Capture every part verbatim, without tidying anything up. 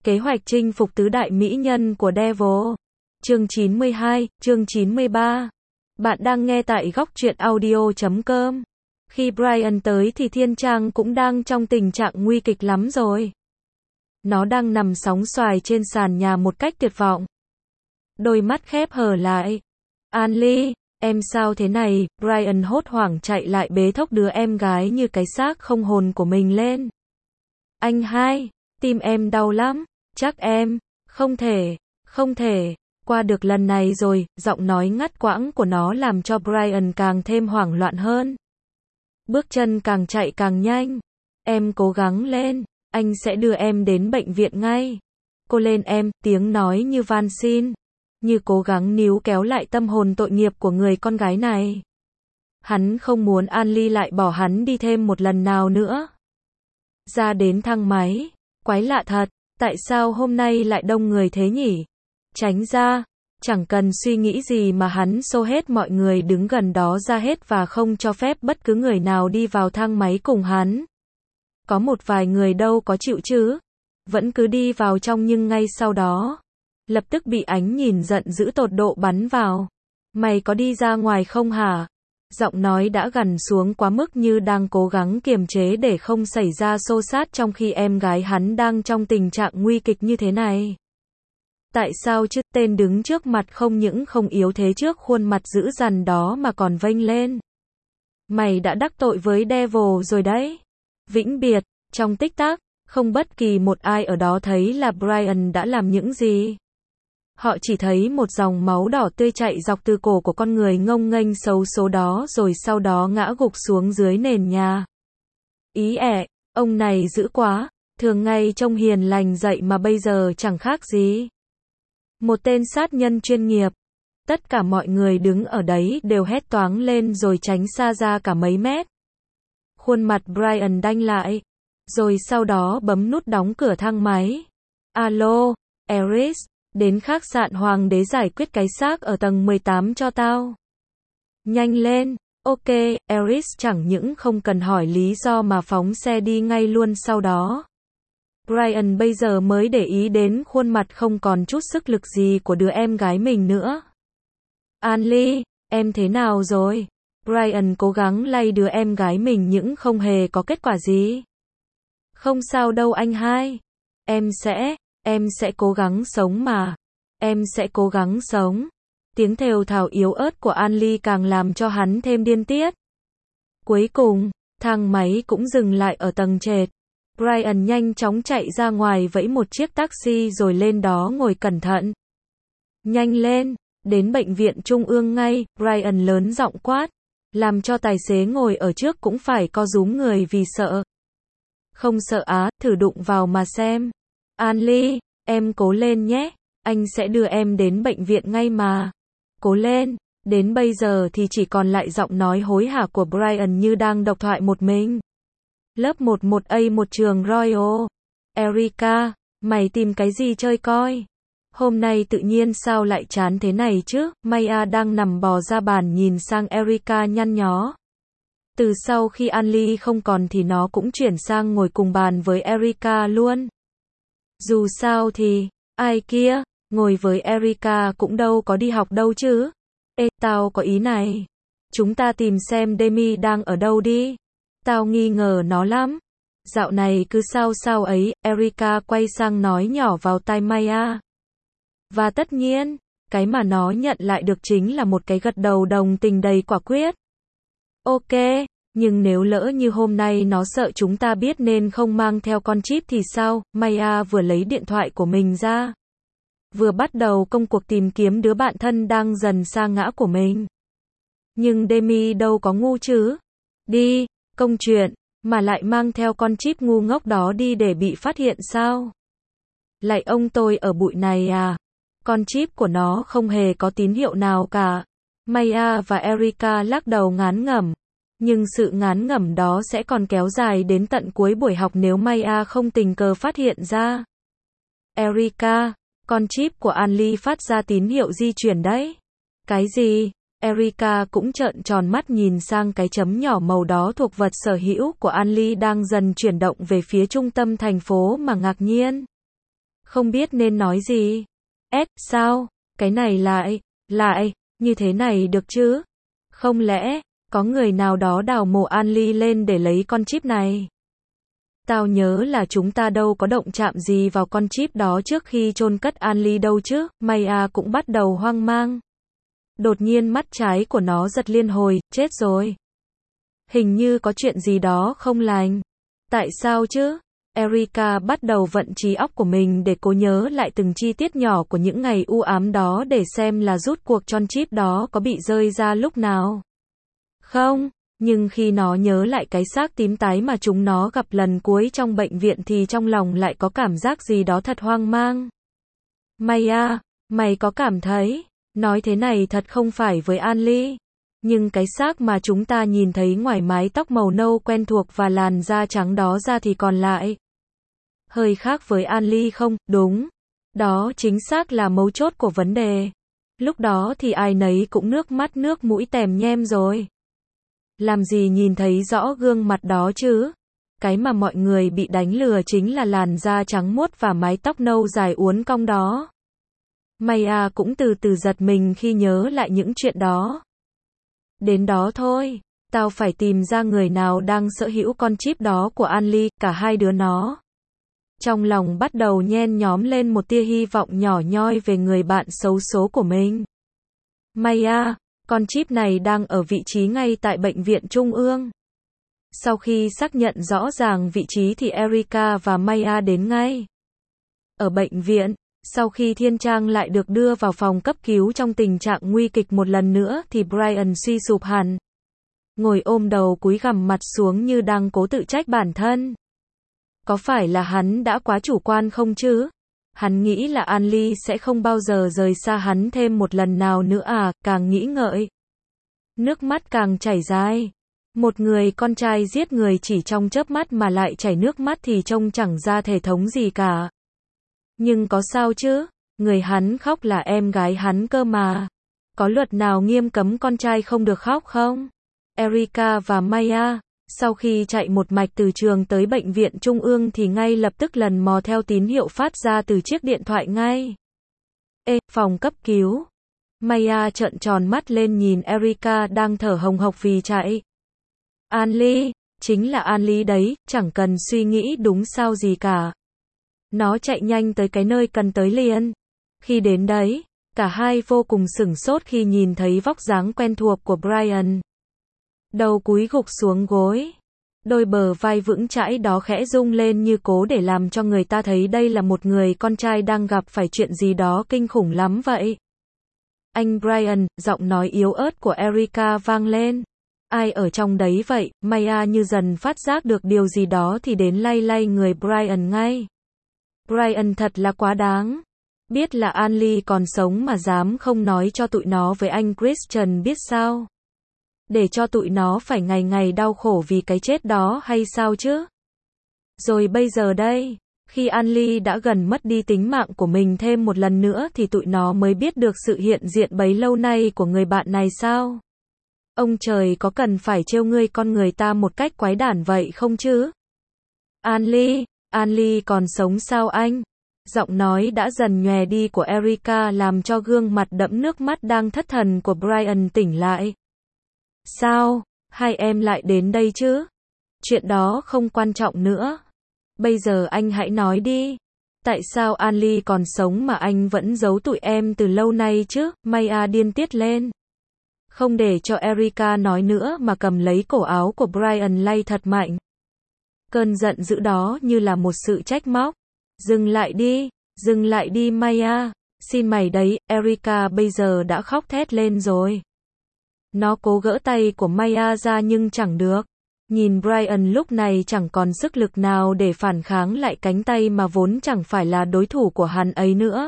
Kế hoạch chinh phục tứ đại mỹ nhân của Devil. Chương chín mươi hai, chương chín mươi ba. Bạn đang nghe tại góc truyện audio chấm com. Khi Brian tới thì Thiên Trang cũng đang trong tình trạng nguy kịch lắm rồi. Nó đang nằm sóng xoài trên sàn nhà một cách tuyệt vọng. Đôi mắt khép hờ lại. Anlie, em sao thế này? Brian hốt hoảng chạy lại bế thốc đứa em gái như cái xác không hồn của mình lên. Anh hai, tim em đau lắm. Chắc em, không thể, không thể, qua được lần này rồi. Giọng nói ngắt quãng của nó làm cho Brian càng thêm hoảng loạn hơn. Bước chân càng chạy càng nhanh. Em cố gắng lên, anh sẽ đưa em đến bệnh viện ngay. Cô lên em, tiếng nói như van xin, như cố gắng níu kéo lại tâm hồn tội nghiệp của người con gái này. Hắn không muốn Anlie lại bỏ hắn đi thêm một lần nào nữa. Ra đến thang máy, quái lạ thật, tại sao hôm nay lại đông người thế nhỉ? Tránh ra, chẳng cần suy nghĩ gì mà hắn xô hết mọi người đứng gần đó ra hết và không cho phép bất cứ người nào đi vào thang máy cùng hắn. Có một vài người đâu có chịu chứ, vẫn cứ đi vào trong nhưng ngay sau đó, lập tức bị ánh nhìn giận dữ tột độ bắn vào. Mày có đi ra ngoài không hả? Giọng nói đã gằn xuống quá mức như đang cố gắng kiềm chế để không xảy ra xô xát trong khi em gái hắn đang trong tình trạng nguy kịch như thế này. Tại sao chứ? Tên đứng trước mặt không những không yếu thế trước khuôn mặt dữ dằn đó mà còn vênh lên. Mày đã đắc tội với Devil rồi đấy. Vĩnh biệt, trong tích tắc, không bất kỳ một ai ở đó thấy là Brian đã làm những gì. Họ chỉ thấy một dòng máu đỏ tươi chạy dọc từ cổ của con người ngông nghênh xấu số đó rồi sau đó ngã gục xuống dưới nền nhà. Ý ẹ, ông này dữ quá, thường ngày trông hiền lành dậy mà bây giờ chẳng khác gì. Một tên sát nhân chuyên nghiệp. Tất cả mọi người đứng ở đấy đều hét toáng lên rồi tránh xa ra cả mấy mét. Khuôn mặt Brian đanh lại, rồi sau đó bấm nút đóng cửa thang máy. Alo, Eris, đến khách sạn Hoàng đế giải quyết cái xác ở tầng mười tám cho tao. Nhanh lên. Ok, Eris chẳng những không cần hỏi lý do mà phóng xe đi ngay luôn sau đó. Brian bây giờ mới để ý đến khuôn mặt không còn chút sức lực gì của đứa em gái mình nữa. Anlie, em thế nào rồi? Brian cố gắng lay đứa em gái mình nhưng không hề có kết quả gì. Không sao đâu anh hai. Em sẽ, em sẽ cố gắng sống mà. Em sẽ cố gắng sống. Tiếng thều thào yếu ớt của Anlie càng làm cho hắn thêm điên tiết. Cuối cùng, thang máy cũng dừng lại ở tầng trệt. Brian nhanh chóng chạy ra ngoài vẫy một chiếc taxi rồi lên đó ngồi cẩn thận. Nhanh lên, đến bệnh viện trung ương ngay, Brian lớn giọng quát, làm cho tài xế ngồi ở trước cũng phải co rúm người vì sợ. Không sợ á, thử đụng vào mà xem. Anlie, em cố lên nhé, anh sẽ đưa em đến bệnh viện ngay mà. Cố lên. Đến bây giờ thì chỉ còn lại giọng nói hối hả của Brian như đang độc thoại một mình. Lớp mười một A một trường Royal. Erica, mày tìm cái gì chơi coi? Hôm nay tự nhiên sao lại chán thế này chứ? Maya đang nằm bò ra bàn nhìn sang Erica nhăn nhó. Từ sau khi Anlie không còn thì nó cũng chuyển sang ngồi cùng bàn với Erica luôn. Dù sao thì, ai kia, ngồi với Erica cũng đâu có đi học đâu chứ. Ê, tao có ý này. Chúng ta tìm xem Demi đang ở đâu đi. Tao nghi ngờ nó lắm. Dạo này cứ sao sao ấy, Erica quay sang nói nhỏ vào tai Maya. Và tất nhiên, cái mà nó nhận lại được chính là một cái gật đầu đồng tình đầy quả quyết. Ok, nhưng nếu lỡ như hôm nay nó sợ chúng ta biết nên không mang theo con chip thì sao? Maya vừa lấy điện thoại của mình ra, vừa bắt đầu công cuộc tìm kiếm đứa bạn thân đang dần sa ngã của mình. Nhưng Demi đâu có ngu chứ. Đi, công chuyện, mà lại mang theo con chip ngu ngốc đó đi để bị phát hiện sao? Lại ông tôi ở bụi này à? Con chip của nó không hề có tín hiệu nào cả. Maya và Erica lắc đầu ngán ngẩm. Nhưng sự ngán ngẩm đó sẽ còn kéo dài đến tận cuối buổi học nếu Maya không tình cờ phát hiện ra. Erica, con chip của Anlie phát ra tín hiệu di chuyển đấy. Cái gì? Erica cũng trợn tròn mắt nhìn sang cái chấm nhỏ màu đó thuộc vật sở hữu của Anlie đang dần chuyển động về phía trung tâm thành phố mà ngạc nhiên. Không biết nên nói gì. S, sao? Cái này lại, lại, như thế này được chứ? Không lẽ, có người nào đó đào mộ An Ly lên để lấy con chip này? Tao nhớ là chúng ta đâu có động chạm gì vào con chip đó trước khi chôn cất An Ly đâu chứ. Maya cũng bắt đầu hoang mang. Đột nhiên mắt trái của nó giật liên hồi, chết rồi. Hình như có chuyện gì đó không lành. Tại sao chứ? Erika bắt đầu vận trí óc của mình để cố nhớ lại từng chi tiết nhỏ của những ngày u ám đó để xem là rút cuộc con chip đó có bị rơi ra lúc nào. Không, nhưng khi nó nhớ lại cái xác tím tái mà chúng nó gặp lần cuối trong bệnh viện thì trong lòng lại có cảm giác gì đó thật hoang mang. Maya, mày có cảm thấy, nói thế này thật không phải với An Ly. Nhưng cái xác mà chúng ta nhìn thấy ngoài mái tóc màu nâu quen thuộc và làn da trắng đó ra thì còn lại hơi khác với An Ly không? Đúng. Đó chính xác là mấu chốt của vấn đề. Lúc đó thì ai nấy cũng nước mắt nước mũi tèm nhem rồi. Làm gì nhìn thấy rõ gương mặt đó chứ? Cái mà mọi người bị đánh lừa chính là làn da trắng muốt và mái tóc nâu dài uốn cong đó. Maya cũng từ từ giật mình khi nhớ lại những chuyện đó. Đến đó thôi, tao phải tìm ra người nào đang sở hữu con chip đó của An Ly, cả hai đứa nó. Trong lòng bắt đầu nhen nhóm lên một tia hy vọng nhỏ nhoi về người bạn xấu số của mình. Maya, con chip này đang ở vị trí ngay tại bệnh viện Trung ương. Sau khi xác nhận rõ ràng vị trí thì Erika và Maya đến ngay. Ở bệnh viện, sau khi Thiên Trang lại được đưa vào phòng cấp cứu trong tình trạng nguy kịch một lần nữa thì Brian suy sụp hẳn. Ngồi ôm đầu cúi gằm mặt xuống như đang cố tự trách bản thân. Có phải là hắn đã quá chủ quan không chứ? Hắn nghĩ là An Ly sẽ không bao giờ rời xa hắn thêm một lần nào nữa à, càng nghĩ ngợi. Nước mắt càng chảy dài. Một người con trai giết người chỉ trong chớp mắt mà lại chảy nước mắt thì trông chẳng ra thể thống gì cả. Nhưng có sao chứ? Người hắn khóc là em gái hắn cơ mà. Có luật nào nghiêm cấm con trai không được khóc không? Erika và Maya, sau khi chạy một mạch từ trường tới bệnh viện Trung ương thì ngay lập tức lần mò theo tín hiệu phát ra từ chiếc điện thoại ngay. Ê, phòng cấp cứu. Maya trợn tròn mắt lên nhìn Erika đang thở hồng hộc vì chạy. An Ly, chính là An Ly đấy, chẳng cần suy nghĩ đúng sao gì cả. Nó chạy nhanh tới cái nơi cần tới liền. Khi đến đấy, cả hai vô cùng sửng sốt khi nhìn thấy vóc dáng quen thuộc của Brian. Đầu cúi gục xuống gối. Đôi bờ vai vững chãi đó khẽ rung lên như cố để làm cho người ta thấy đây là một người con trai đang gặp phải chuyện gì đó kinh khủng lắm vậy. Anh Brian, giọng nói yếu ớt của Erika vang lên. Ai ở trong đấy vậy? Maya như dần phát giác được điều gì đó thì đến lay lay người Brian ngay. Brian thật là quá đáng. Biết là An Ly còn sống mà dám không nói cho tụi nó với anh Christian biết sao? Để cho tụi nó phải ngày ngày đau khổ vì cái chết đó hay sao chứ? Rồi bây giờ đây, khi An Ly đã gần mất đi tính mạng của mình thêm một lần nữa thì tụi nó mới biết được sự hiện diện bấy lâu nay của người bạn này sao? Ông trời có cần phải trêu ngươi con người ta một cách quái đản vậy không chứ? An Ly, An Ly còn sống sao anh? Giọng nói đã dần nhòe đi của Erika làm cho gương mặt đẫm nước mắt đang thất thần của Brian tỉnh lại. Sao? Hai em lại đến đây chứ? Chuyện đó không quan trọng nữa. Bây giờ anh hãy nói đi. Tại sao An Ly còn sống mà anh vẫn giấu tụi em từ lâu nay chứ? Maya điên tiết lên. Không để cho Erika nói nữa mà cầm lấy cổ áo của Brian lay thật mạnh. Cơn giận dữ đó như là một sự trách móc. Dừng lại đi, dừng lại đi Maya. Xin mày đấy, Erika bây giờ đã khóc thét lên rồi. Nó cố gỡ tay của Maya ra nhưng chẳng được. Nhìn Brian lúc này chẳng còn sức lực nào để phản kháng lại cánh tay mà vốn chẳng phải là đối thủ của hắn ấy nữa.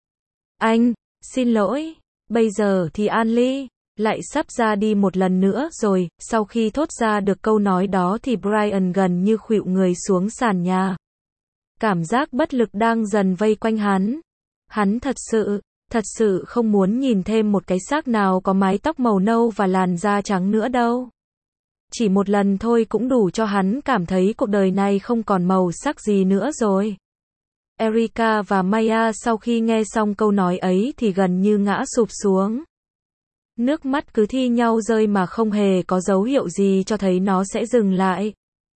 Anh, xin lỗi, bây giờ thì An Ly lại sắp ra đi một lần nữa rồi. Sau khi thốt ra được câu nói đó thì Brian gần như khuỵu người xuống sàn nhà. Cảm giác bất lực đang dần vây quanh hắn. Hắn thật sự, thật sự không muốn nhìn thêm một cái xác nào có mái tóc màu nâu và làn da trắng nữa đâu. Chỉ một lần thôi cũng đủ cho hắn cảm thấy cuộc đời này không còn màu sắc gì nữa rồi. Erica và Maya sau khi nghe xong câu nói ấy thì gần như ngã sụp xuống. Nước mắt cứ thi nhau rơi mà không hề có dấu hiệu gì cho thấy nó sẽ dừng lại.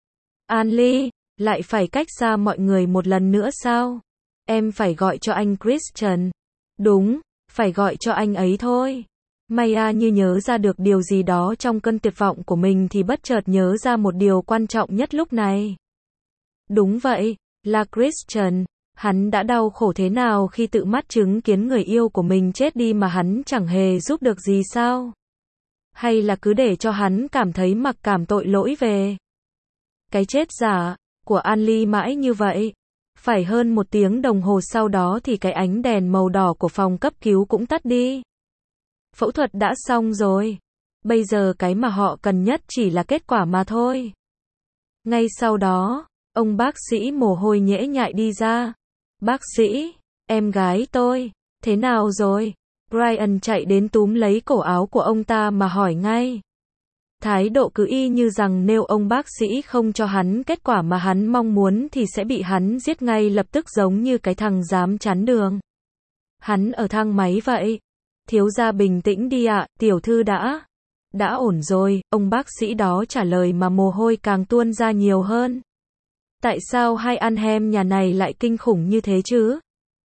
Anlie, lại phải cách xa mọi người một lần nữa sao? Em phải gọi cho anh Christian. Đúng, phải gọi cho anh ấy thôi. Maya như nhớ ra được điều gì đó trong cơn tuyệt vọng của mình thì bất chợt nhớ ra một điều quan trọng nhất lúc này. Đúng vậy, là Christian. Hắn đã đau khổ thế nào khi tự mắt chứng kiến người yêu của mình chết đi mà hắn chẳng hề giúp được gì sao? Hay là cứ để cho hắn cảm thấy mặc cảm tội lỗi về cái chết giả của Anlie mãi như vậy? Phải hơn một tiếng đồng hồ sau đó thì cái ánh đèn màu đỏ của phòng cấp cứu cũng tắt đi. Phẫu thuật đã xong rồi. Bây giờ cái mà họ cần nhất chỉ là kết quả mà thôi. Ngay sau đó, ông bác sĩ mồ hôi nhễ nhại đi ra. Bác sĩ, em gái tôi, thế nào rồi? Brian chạy đến túm lấy cổ áo của ông ta mà hỏi ngay. Thái độ cứ y như rằng nếu ông bác sĩ không cho hắn kết quả mà hắn mong muốn thì sẽ bị hắn giết ngay lập tức, giống như cái thằng dám chắn đường. Hắn ở thang máy vậy. Thiếu gia bình tĩnh đi ạ, tiểu thư đã. Đã ổn rồi, ông bác sĩ đó trả lời mà mồ hôi càng tuôn ra nhiều hơn. Tại sao hai anh em nhà này lại kinh khủng như thế chứ?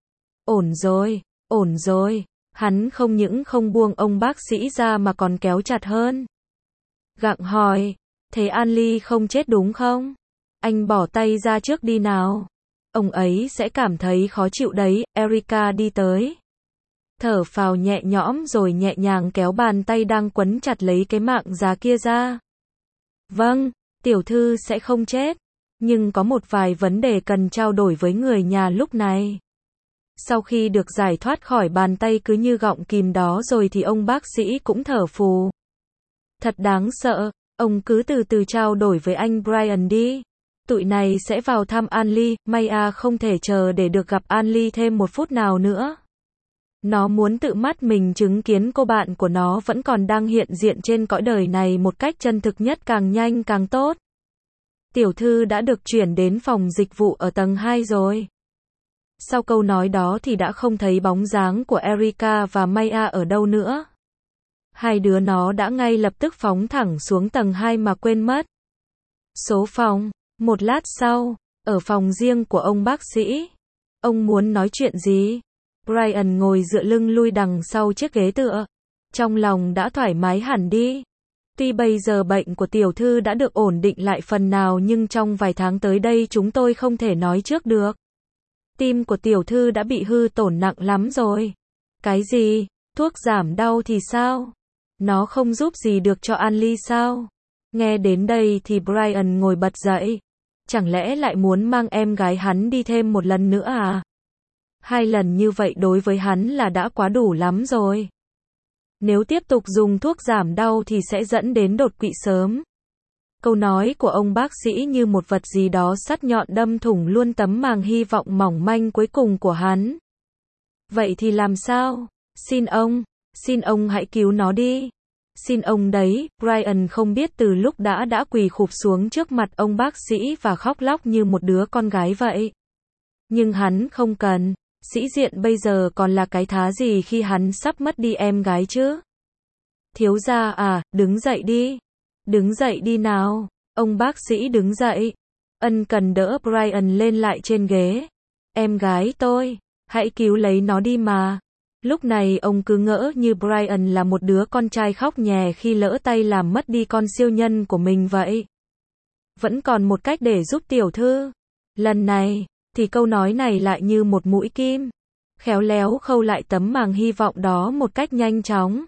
Ổn rồi, ổn rồi. Hắn không những không buông ông bác sĩ ra mà còn kéo chặt hơn. Gặng hỏi, thế Anlie không chết đúng không? Anh bỏ tay ra trước đi nào. Ông ấy sẽ cảm thấy khó chịu đấy. Erica đi tới. Thở phào nhẹ nhõm rồi nhẹ nhàng kéo bàn tay đang quấn chặt lấy cái mạng giá kia ra. Vâng, tiểu thư sẽ không chết. Nhưng có một vài vấn đề cần trao đổi với người nhà lúc này. Sau khi được giải thoát khỏi bàn tay cứ như gọng kìm đó rồi thì ông bác sĩ cũng thở phù. Thật đáng sợ, ông cứ từ từ trao đổi với anh Brian đi. Tụi này sẽ vào thăm Anlie, Maya không thể chờ để được gặp Anlie thêm một phút nào nữa. Nó muốn tự mắt mình chứng kiến cô bạn của nó vẫn còn đang hiện diện trên cõi đời này một cách chân thực nhất, càng nhanh càng tốt. Tiểu thư đã được chuyển đến phòng dịch vụ ở tầng hai rồi. Sau câu nói đó thì đã không thấy bóng dáng của Erica và Maya ở đâu nữa. Hai đứa nó đã ngay lập tức phóng thẳng xuống tầng hai mà quên mất số phòng. Một lát sau, ở phòng riêng của ông bác sĩ. Ông muốn nói chuyện gì? Brian ngồi dựa lưng lui đằng sau chiếc ghế tựa. Trong lòng đã thoải mái hẳn đi. Tuy bây giờ bệnh của tiểu thư đã được ổn định lại phần nào nhưng trong vài tháng tới đây chúng tôi không thể nói trước được. Tim của tiểu thư đã bị hư tổn nặng lắm rồi. Cái gì? Thuốc giảm đau thì sao? Nó không giúp gì được cho Anlie sao? Nghe đến đây thì Brian ngồi bật dậy. Chẳng lẽ lại muốn mang em gái hắn đi thêm một lần nữa à? Hai lần như vậy đối với hắn là đã quá đủ lắm rồi. Nếu tiếp tục dùng thuốc giảm đau thì sẽ dẫn đến đột quỵ sớm. Câu nói của ông bác sĩ như một vật gì đó sắc nhọn đâm thủng luôn tấm màng hy vọng mỏng manh cuối cùng của hắn. Vậy thì làm sao? Xin ông, xin ông hãy cứu nó đi. Xin ông đấy. Brian không biết từ lúc đã đã quỳ khụp xuống trước mặt ông bác sĩ và khóc lóc như một đứa con gái vậy. Nhưng hắn không cần. Sĩ diện bây giờ còn là cái thá gì khi hắn sắp mất đi em gái chứ? Thiếu gia à, đứng dậy đi. Đứng dậy đi nào. Ông bác sĩ đứng dậy. Ân cần đỡ Brian lên lại trên ghế. Em gái tôi, hãy cứu lấy nó đi mà. Lúc này ông cứ ngỡ như Brian là một đứa con trai khóc nhè khi lỡ tay làm mất đi con siêu nhân của mình vậy. Vẫn còn một cách để giúp tiểu thư. Lần này, thì câu nói này lại như một mũi kim. Khéo léo khâu lại tấm màng hy vọng đó một cách nhanh chóng.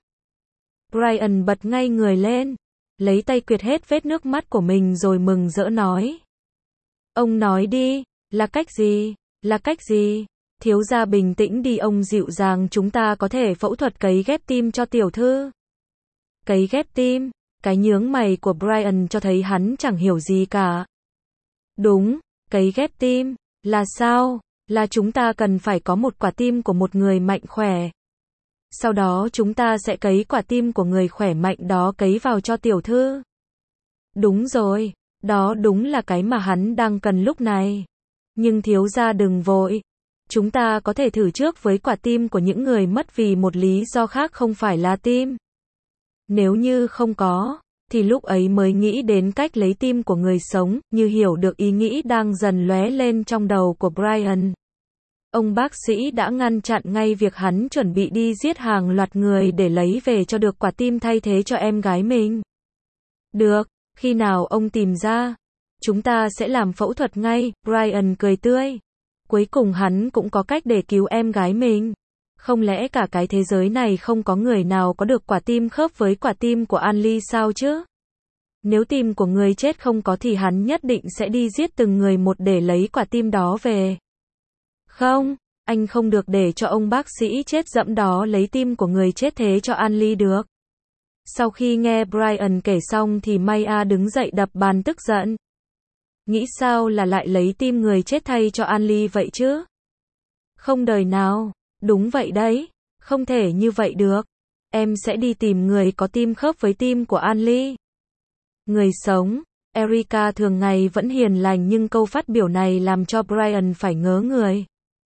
Brian bật ngay người lên. Lấy tay quệt hết vết nước mắt của mình rồi mừng rỡ nói. Ông nói đi, là cách gì, là cách gì? Thiếu gia bình tĩnh đi ông dịu dàng, chúng ta có thể phẫu thuật cấy ghép tim cho tiểu thư. Cấy ghép tim? Cái nhướng mày của Brian cho thấy hắn chẳng hiểu gì cả. Đúng, cấy ghép tim, là sao? Là chúng ta cần phải có một quả tim của một người mạnh khỏe. Sau đó chúng ta sẽ cấy quả tim của người khỏe mạnh đó cấy vào cho tiểu thư. Đúng rồi, đó đúng là cái mà hắn đang cần lúc này. Nhưng thiếu gia đừng vội. Chúng ta có thể thử trước với quả tim của những người mất vì một lý do khác không phải là tim. Nếu như không có, thì lúc ấy mới nghĩ đến cách lấy tim của người sống, như hiểu được ý nghĩ đang dần lóe lên trong đầu của Brian. Ông bác sĩ đã ngăn chặn ngay việc hắn chuẩn bị đi giết hàng loạt người để lấy về cho được quả tim thay thế cho em gái mình. Được, khi nào ông tìm ra, chúng ta sẽ làm phẫu thuật ngay, Brian cười tươi. Cuối cùng hắn cũng có cách để cứu em gái mình. Không lẽ cả cái thế giới này không có người nào có được quả tim khớp với quả tim của An Ly sao chứ? Nếu tim của người chết không có thì hắn nhất định sẽ đi giết từng người một để lấy quả tim đó về. Không, anh không được để cho ông bác sĩ chết dẫm đó lấy tim của người chết thế cho An Ly được. Sau khi nghe Brian kể xong thì Maya đứng dậy đập bàn tức giận. Nghĩ sao là lại lấy tim người chết thay cho An Ly vậy chứ? Không đời nào, đúng vậy đấy, không thể như vậy được. Em sẽ đi tìm người có tim khớp với tim của An Ly. Người sống, Erica thường ngày vẫn hiền lành nhưng câu phát biểu này làm cho Brian phải ngớ người.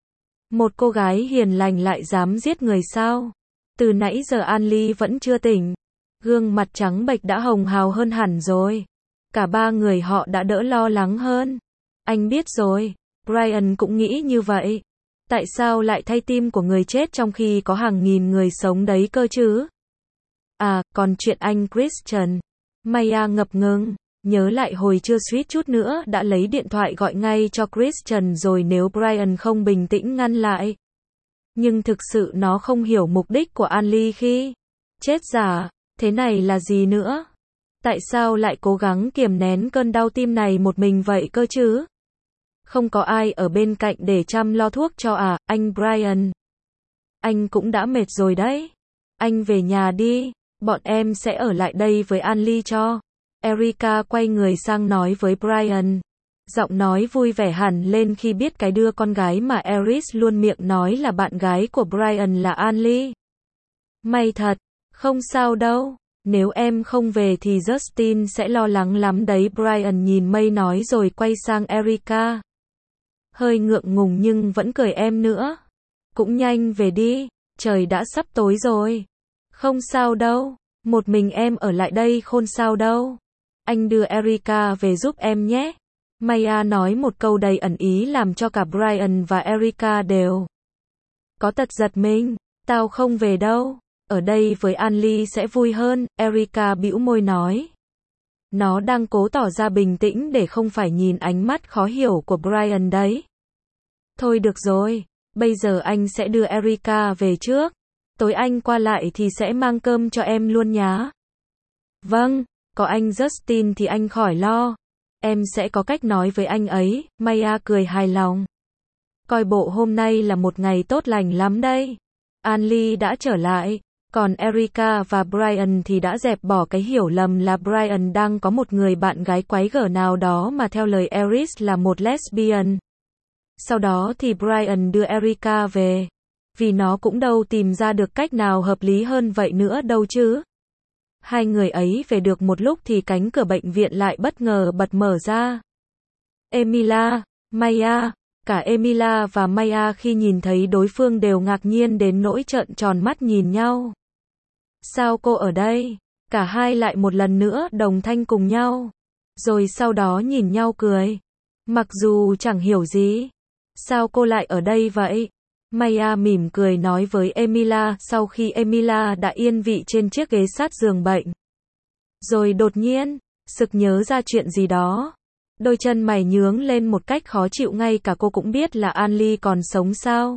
Một cô gái hiền lành lại dám giết người sao? Từ nãy giờ An Ly vẫn chưa tỉnh. Gương mặt trắng bệch đã hồng hào hơn hẳn rồi. Cả ba người họ đã đỡ lo lắng hơn. Anh biết rồi, Brian cũng nghĩ như vậy. Tại sao lại thay tim của người chết trong khi có hàng nghìn người sống đấy cơ chứ? À, còn chuyện anh Christian. Maya ngập ngừng, nhớ lại hồi chưa suýt chút nữa đã lấy điện thoại gọi ngay cho Christian rồi nếu Brian không bình tĩnh ngăn lại. Nhưng thực sự nó không hiểu mục đích của An Ly khi chết giả, thế này là gì nữa? Tại sao lại cố gắng kiềm nén cơn đau tim này một mình vậy cơ chứ? Không có ai ở bên cạnh để chăm lo thuốc cho à, anh Brian. Anh cũng đã mệt rồi đấy. Anh về nhà đi, bọn em sẽ ở lại đây với An Ly cho. Erica quay người sang nói với Brian. Giọng nói vui vẻ hẳn lên khi biết cái đứa con gái mà Eris luôn miệng nói là bạn gái của Brian là An Ly. May thật, không sao đâu. Nếu em không về thì Justin sẽ lo lắng lắm đấy, Brian nhìn May nói rồi quay sang Erica. Hơi ngượng ngùng nhưng vẫn cười em nữa. Cũng nhanh về đi, trời đã sắp tối rồi. Không sao đâu, một mình em ở lại đây khôn sao đâu. Anh đưa Erica về giúp em nhé. Maya nói một câu đầy ẩn ý làm cho cả Brian và Erica đều có tật giật mình. Tao không về đâu. Ở đây với An Ly sẽ vui hơn, Erica bĩu môi nói. Nó đang cố tỏ ra bình tĩnh để không phải nhìn ánh mắt khó hiểu của Brian đấy. Thôi được rồi, bây giờ anh sẽ đưa Erica về trước. Tối anh qua lại thì sẽ mang cơm cho em luôn nhá. Vâng, có anh Justin thì anh khỏi lo. Em sẽ có cách nói với anh ấy, Maya cười hài lòng. Coi bộ hôm nay là một ngày tốt lành lắm đây. An Ly đã trở lại. Còn Erica và Brian thì đã dẹp bỏ cái hiểu lầm là Brian đang có một người bạn gái quái gở nào đó mà theo lời Eris là một lesbian. Sau đó thì Brian đưa Erica về. Vì nó cũng đâu tìm ra được cách nào hợp lý hơn vậy nữa đâu chứ. Hai người ấy về được một lúc thì cánh cửa bệnh viện lại bất ngờ bật mở ra. Emilia, Maya, cả Emilia và Maya khi nhìn thấy đối phương đều ngạc nhiên đến nỗi trợn tròn mắt nhìn nhau. Sao cô ở đây? Cả hai lại một lần nữa đồng thanh cùng nhau. Rồi sau đó nhìn nhau cười. Mặc dù chẳng hiểu gì. Sao cô lại ở đây vậy? Maya mỉm cười nói với Emilia sau khi Emilia đã yên vị trên chiếc ghế sát giường bệnh. Rồi đột nhiên, sực nhớ ra chuyện gì đó. Đôi chân mày nhướng lên một cách khó chịu, ngay cả cô cũng biết là An Ly còn sống sao?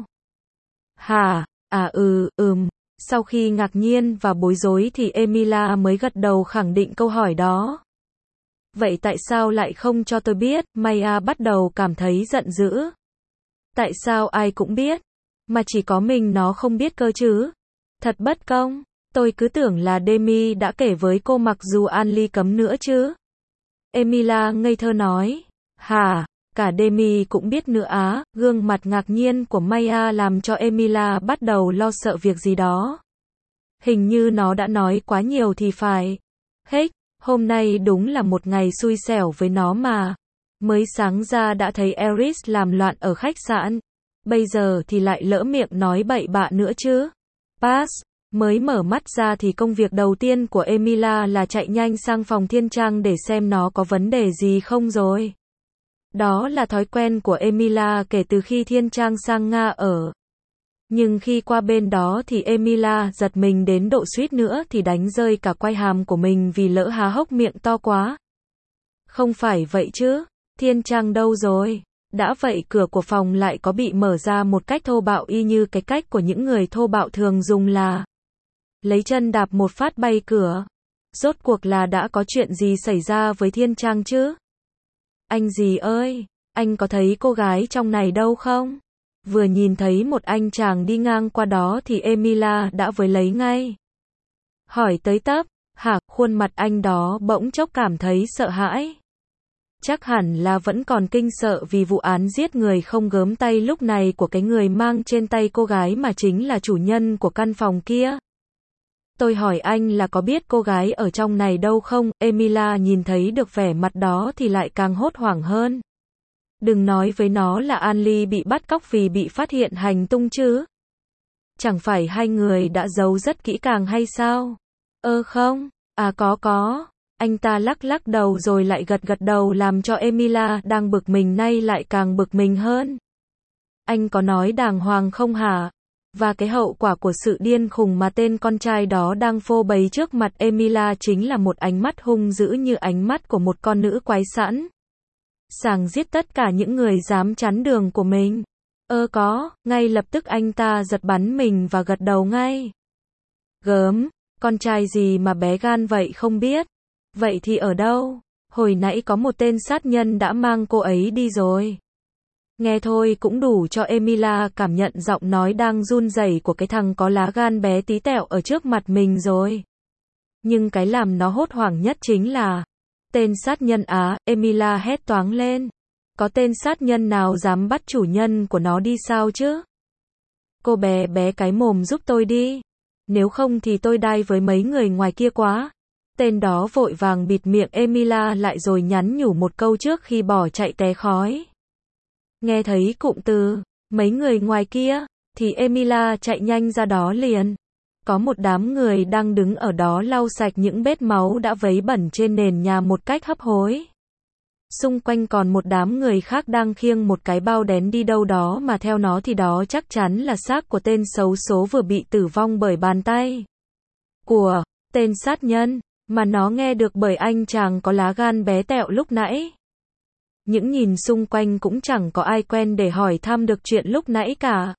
Hả? À ừ, ừm. Sau khi ngạc nhiên và bối rối thì Emilia mới gật đầu khẳng định câu hỏi đó. Vậy tại sao lại không cho tôi biết? Maya bắt đầu cảm thấy giận dữ. Tại sao ai cũng biết, mà chỉ có mình nó không biết cơ chứ? Thật bất công, tôi cứ tưởng là Demi đã kể với cô mặc dù An Ly cấm nữa chứ. Emilia ngây thơ nói. Hả? Cả Demi cũng biết nữa á? Gương mặt ngạc nhiên của Maya làm cho Emilia bắt đầu lo sợ việc gì đó. Hình như nó đã nói quá nhiều thì phải. Hết, hôm nay đúng là một ngày xui xẻo với nó mà. Mới sáng ra đã thấy Eris làm loạn ở khách sạn. bây giờ thì lại lỡ miệng nói bậy bạ nữa chứ. Pass. Mới mở mắt ra thì công việc đầu tiên của Emilia là chạy nhanh sang phòng Thiên Trang để xem nó có vấn đề gì không rồi. Đó là thói quen của Emilia kể từ khi Thiên Trang sang Nga ở. Nhưng khi qua bên đó thì Emilia giật mình đến độ suýt nữa thì đánh rơi cả quai hàm của mình vì lỡ há hốc miệng to quá. Không phải vậy chứ, Thiên Trang đâu rồi? Đã vậy cửa của phòng lại có bị mở ra một cách thô bạo y như cái cách của những người thô bạo thường dùng là lấy chân đạp một phát bay cửa. Rốt cuộc là đã có chuyện gì xảy ra với Thiên Trang chứ? Anh gì ơi, anh có thấy cô gái trong này đâu không? Vừa nhìn thấy một anh chàng đi ngang qua đó thì Emilia đã với lấy ngay. Hỏi tới tấp, hả, khuôn mặt anh đó bỗng chốc cảm thấy sợ hãi. Chắc hẳn là vẫn còn kinh sợ vì vụ án giết người không gớm tay lúc này của cái người mang trên tay cô gái mà chính là chủ nhân của căn phòng kia. Tôi hỏi anh là có biết cô gái ở trong này đâu không? Emilia nhìn thấy được vẻ mặt đó thì lại càng hốt hoảng hơn. Đừng nói với nó là Anly bị bắt cóc vì bị phát hiện hành tung chứ. Chẳng phải hai người đã giấu rất kỹ càng hay sao? Ơ không, à có có. Anh ta lắc lắc đầu rồi lại gật gật đầu làm cho Emilia đang bực mình nay lại càng bực mình hơn. Anh có nói đàng hoàng không hả? Và cái hậu quả của sự điên khùng mà tên con trai đó đang phô bày trước mặt Emilia chính là một ánh mắt hung dữ như ánh mắt của một con nữ quái sẵn sàng giết tất cả những người dám chắn đường của mình. Ơ có, ngay lập tức anh ta giật bắn mình và gật đầu ngay. Gớm, con trai gì mà bé gan vậy không biết. Vậy thì ở đâu? Hồi nãy có một tên sát nhân đã mang cô ấy đi rồi. Nghe thôi cũng đủ cho Emilia cảm nhận giọng nói đang run rẩy của cái thằng có lá gan bé tí tẹo ở trước mặt mình rồi. Nhưng cái làm nó hốt hoảng nhất chính là tên sát nhân á, Emilia hét toáng lên. Có tên sát nhân nào dám bắt chủ nhân của nó đi sao chứ? Cô bé bé cái mồm giúp tôi đi. Nếu không thì tôi đai với mấy người ngoài kia quá. Tên đó vội vàng bịt miệng Emilia lại rồi nhắn nhủ một câu trước khi bỏ chạy té khói. Nghe thấy cụm từ, mấy người ngoài kia, thì Emilia chạy nhanh ra đó liền. Có một đám người đang đứng ở đó lau sạch những vết máu đã vấy bẩn trên nền nhà một cách hấp hối. Xung quanh còn một đám người khác đang khiêng một cái bao đén đi đâu đó mà theo nó thì đó chắc chắn là xác của tên xấu số vừa bị tử vong bởi bàn tay của tên sát nhân, mà nó nghe được bởi anh chàng có lá gan bé tẹo lúc nãy. Những nhìn xung quanh cũng chẳng có ai quen để hỏi thăm được chuyện lúc nãy cả.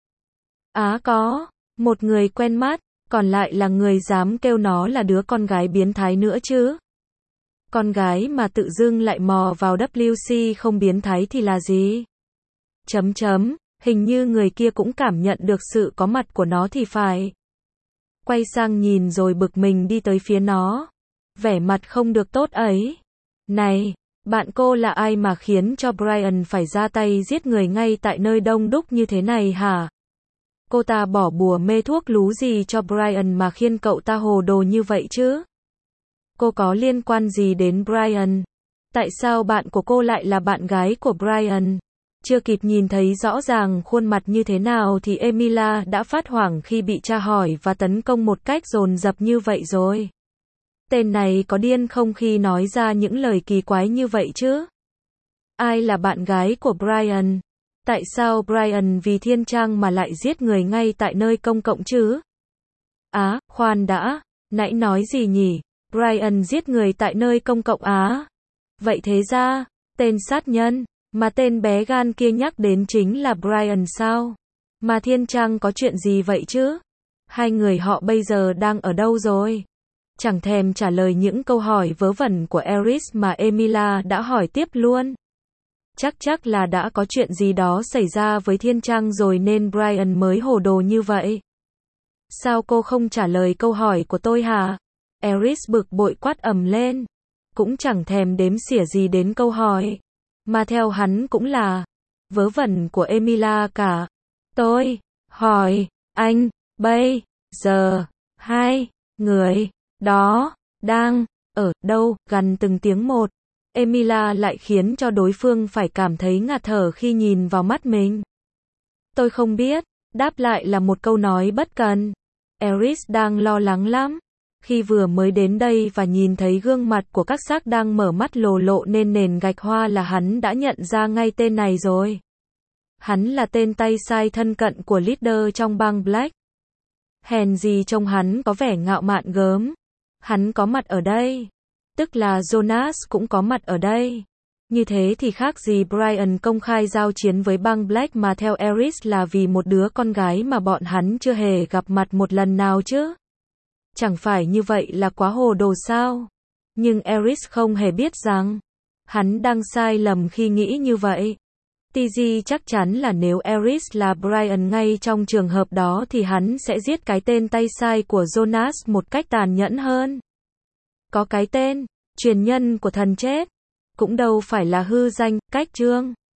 Á có, một người quen mắt, còn lại là người dám kêu nó là đứa con gái biến thái nữa chứ. Con gái mà tự dưng lại mò vào vê kép xê không biến thái thì là gì? Chấm chấm, hình như người kia cũng cảm nhận được sự có mặt của nó thì phải. Quay sang nhìn rồi bực mình đi tới phía nó. Vẻ mặt không được tốt ấy. Này, bạn cô là ai mà khiến cho Brian phải ra tay giết người ngay tại nơi đông đúc như thế này hả? Cô ta bỏ bùa mê thuốc lú gì cho Brian mà khiến cậu ta hồ đồ như vậy chứ? Cô có liên quan gì đến Brian? Tại sao bạn của cô lại là bạn gái của Brian? Chưa kịp nhìn thấy rõ ràng khuôn mặt như thế nào thì Emilia đã phát hoảng khi bị tra hỏi và tấn công một cách dồn dập như vậy rồi. Tên này có điên không khi nói ra những lời kỳ quái như vậy chứ? Ai là bạn gái của Brian? Tại sao Brian vì Thiên Trang mà lại giết người ngay tại nơi công cộng chứ? Á, khoan đã, nãy nói gì nhỉ? Brian giết người tại nơi công cộng á? Vậy thế ra, tên sát nhân mà tên bé gan kia nhắc đến chính là Brian sao? Mà Thiên Trang có chuyện gì vậy chứ? Hai người họ bây giờ đang ở đâu rồi? Chẳng thèm trả lời những câu hỏi vớ vẩn của Eris mà Emilia đã hỏi tiếp luôn. Chắc chắc là đã có chuyện gì đó xảy ra với Thiên Trang rồi nên Brian mới hồ đồ như vậy. Sao cô không trả lời câu hỏi của tôi hả? Eris bực bội quát ầm lên. Cũng chẳng thèm đếm xỉa gì đến câu hỏi. Mà theo hắn cũng là vớ vẩn của Emilia cả. Tôi hỏi anh, bây giờ hai người đó đang ở đâu? Gần từng tiếng một. Emilia lại khiến cho đối phương phải cảm thấy ngạt thở khi nhìn vào mắt mình. Tôi không biết. Đáp lại là một câu nói bất cần. Eris đang lo lắng lắm. Khi vừa mới đến đây và nhìn thấy gương mặt của các xác đang mở mắt lồ lộ nên nền gạch hoa là hắn đã nhận ra ngay tên này rồi. Hắn là tên tay sai thân cận của leader trong bang Black. Hèn gì trông hắn có vẻ ngạo mạn gớm. Hắn có mặt ở đây. Tức là Jonas cũng có mặt ở đây. Như thế thì khác gì Brian công khai giao chiến với bang Black mà theo Eris là vì một đứa con gái mà bọn hắn chưa hề gặp mặt một lần nào chứ. Chẳng phải như vậy là quá hồ đồ sao? Nhưng Eris không hề biết rằng hắn đang sai lầm khi nghĩ như vậy. tê giê chắc chắn là nếu Eris là Brian ngay trong trường hợp đó thì hắn sẽ giết cái tên tay sai của Jonas một cách tàn nhẫn hơn. Có cái tên, truyền nhân của thần chết, cũng đâu phải là hư danh, cách chương.